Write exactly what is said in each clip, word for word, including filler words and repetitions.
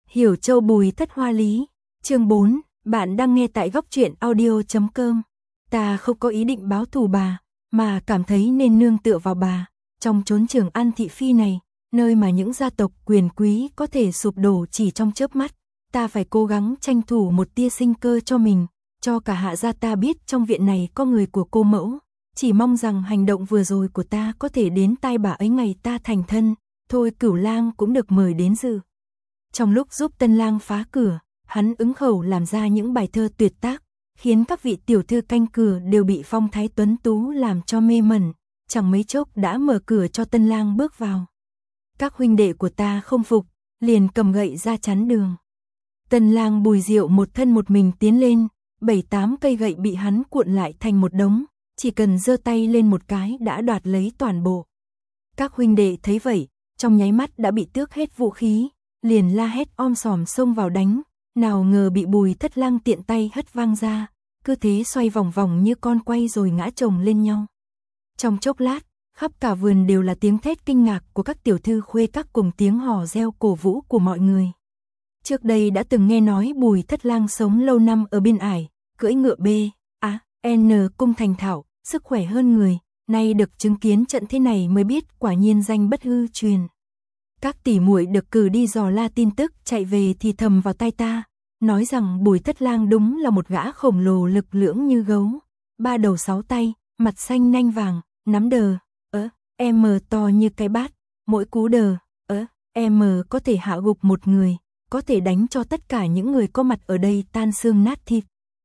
Hiểu Châu Bùi Thất Hoa Lý, chương bốn, bạn đang nghe tại góc truyện audio chấm com. Ta không có ý định báo thù bà, mà cảm thấy nên nương tựa vào bà. Trong chốn Trường An thị phi này, nơi mà những gia tộc quyền quý có thể sụp đổ chỉ trong chớp mắt, ta phải cố gắng tranh thủ một tia sinh cơ cho mình, cho cả Hạ gia ta biết trong viện này có người của cô mẫu. Chỉ mong rằng hành động vừa rồi của ta có thể đến tai bà ấy ngày ta thành thân, thôi Cửu Lang cũng được mời đến dự. Trong lúc giúp Tân Lang phá cửa, hắn ứng khẩu làm ra những bài thơ tuyệt tác, khiến các vị tiểu thư canh cửa đều bị phong thái tuấn tú làm cho mê mẩn, chẳng mấy chốc đã mở cửa cho Tân Lang bước vào. Các huynh đệ của ta không phục, liền cầm gậy ra chắn đường. Tân Lang Bùi Diệu một thân một mình tiến lên, bảy tám cây gậy bị hắn cuộn lại thành một đống, chỉ cần giơ tay lên một cái đã đoạt lấy toàn bộ. Các huynh đệ thấy vậy, trong nháy mắt đã bị tước hết vũ khí, liền la hét om sòm xông vào đánh, nào ngờ bị Bùi Thất Lang tiện tay hất văng ra, cứ thế xoay vòng vòng như con quay rồi ngã chồng lên nhau. Trong chốc lát, khắp cả vườn đều là tiếng thét kinh ngạc của các tiểu thư khuê các cùng tiếng hò reo cổ vũ của mọi người. Trước đây đã từng nghe nói Bùi Thất Lang sống lâu năm ở biên ải, cưỡi ngựa B, A, N cung thành thạo, sức khỏe hơn người, nay được chứng kiến trận thế này mới biết quả nhiên danh bất hư truyền. Các tỷ muội được cử đi dò la tin tức chạy về thì thầm vào tai ta, nói rằng Bùi Thất Lang đúng là một gã khổng lồ lực lưỡng như gấu, ba đầu sáu tay, mặt xanh nanh vàng, nắm đờ, ớ, M to như cái bát, mỗi cú đờ, ớ, M có thể hạ gục một người, có thể đánh cho tất cả những người có mặt ở đây tan xương nát thịt.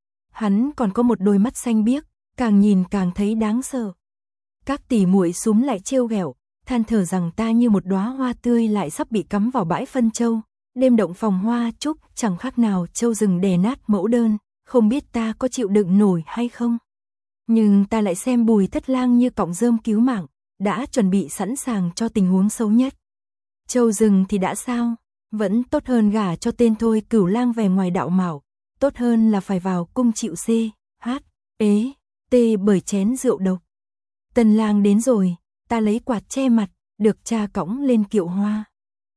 Hắn còn có một đôi mắt xanh biếc, càng nhìn càng thấy đáng sợ. Các tỷ muội súm lại trêu ghẹo, than thở rằng ta như một đóa hoa tươi lại sắp bị cắm vào bãi phân châu, đêm động phòng hoa trúc chẳng khác nào châu rừng đè nát mẫu đơn, không biết ta có chịu đựng nổi hay không. Nhưng ta lại xem Bùi Thất Lang như cọng rơm cứu mạng, đã chuẩn bị sẵn sàng cho tình huống xấu nhất. Châu rừng thì đã sao, vẫn tốt hơn gả cho tên thôi Cửu Lang về ngoài đạo mạo, tốt hơn là phải vào cung chịu C, H, ế, T bởi chén rượu độc. Tân Lang đến rồi, ta lấy quạt che mặt, được cha cõng lên kiệu hoa.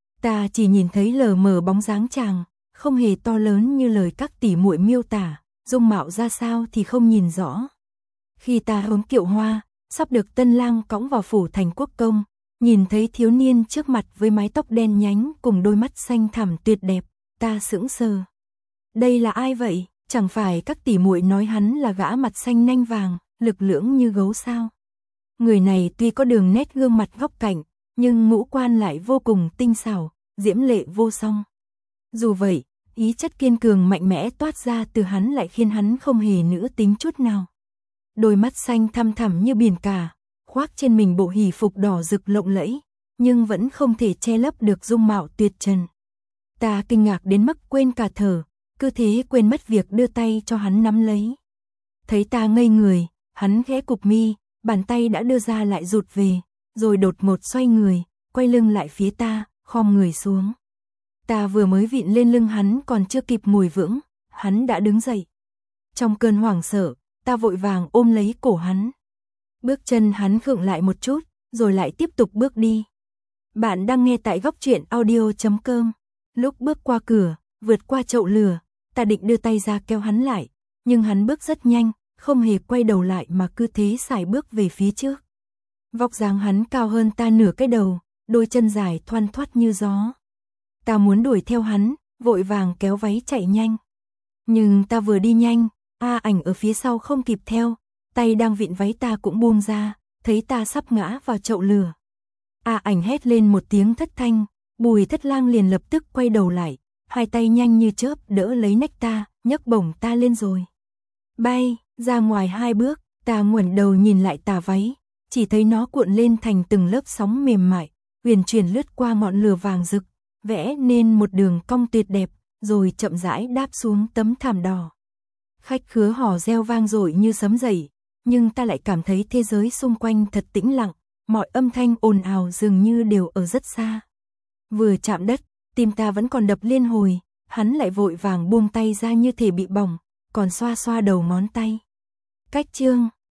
Ta chỉ nhìn thấy lờ mờ bóng dáng chàng, không hề to lớn như lời các tỷ muội miêu tả, dung mạo ra sao thì không nhìn rõ. Khi ta hướng kiệu hoa, sắp được Tân Lang cõng vào phủ thành quốc công, nhìn thấy thiếu niên trước mặt với mái tóc đen nhánh cùng đôi mắt xanh thẳm tuyệt đẹp, ta sững sờ. Đây là ai vậy? Chẳng phải các tỷ muội nói hắn là gã mặt xanh nanh vàng, lực lưỡng như gấu sao? Người này tuy có đường nét gương mặt góc cạnh, nhưng ngũ quan lại vô cùng tinh xảo, diễm lệ vô song. Dù vậy, ý chất kiên cường mạnh mẽ toát ra từ hắn lại khiến hắn không hề nữ tính chút nào. Đôi mắt xanh thăm thẳm như biển cả, khoác trên mình bộ hỷ phục đỏ rực lộng lẫy, nhưng vẫn không thể che lấp được dung mạo tuyệt trần. Ta kinh ngạc đến mức quên cả thở, cứ thế quên mất việc đưa tay cho hắn nắm lấy. Thấy ta ngây người, hắn khẽ cụp mi, bàn tay đã đưa ra lại rụt về, rồi đột ngột xoay người, quay lưng lại phía ta, khom người xuống. Ta vừa mới vịn lên lưng hắn còn chưa kịp ngồi vững, hắn đã đứng dậy. Trong cơn hoảng sợ, ta vội vàng ôm lấy cổ hắn. Bước chân hắn khựng lại một chút, rồi lại tiếp tục bước đi. Bạn đang nghe tại góc truyện audio chấm com. Lúc bước qua cửa, vượt qua chậu lửa, ta định đưa tay ra kéo hắn lại, nhưng hắn bước rất nhanh, không hề quay đầu lại mà cứ thế sải bước về phía trước. Vóc dáng hắn cao hơn ta nửa cái đầu, đôi chân dài thoăn thoắt như gió. Ta muốn đuổi theo hắn, vội vàng kéo váy chạy nhanh. Nhưng ta vừa đi nhanh, A Ảnh ở phía sau không kịp theo, tay đang vịn váy ta cũng buông ra, thấy ta sắp ngã vào chậu lửa. A Ảnh hét lên một tiếng thất thanh, Bùi Thất Lang liền lập tức quay đầu lại, hai tay nhanh như chớp đỡ lấy nách ta, nhấc bổng ta lên rồi. Bay ra ngoài hai bước, ta ngẩng đầu nhìn lại tà váy, chỉ thấy nó cuộn lên thành từng lớp sóng mềm mại, huyền chuyển lướt qua ngọn lửa vàng rực, vẽ nên một đường cong tuyệt đẹp, rồi chậm rãi đáp xuống tấm thảm đỏ. Khách khứa hò reo vang dội như sấm dậy, nhưng ta lại cảm thấy thế giới xung quanh thật tĩnh lặng, mọi âm thanh ồn ào dường như đều ở rất xa. Vừa chạm đất, tim ta vẫn còn đập liên hồi, hắn lại vội vàng buông tay ra như thể bị bỏng, còn xoa xoa đầu ngón tay. Cách chương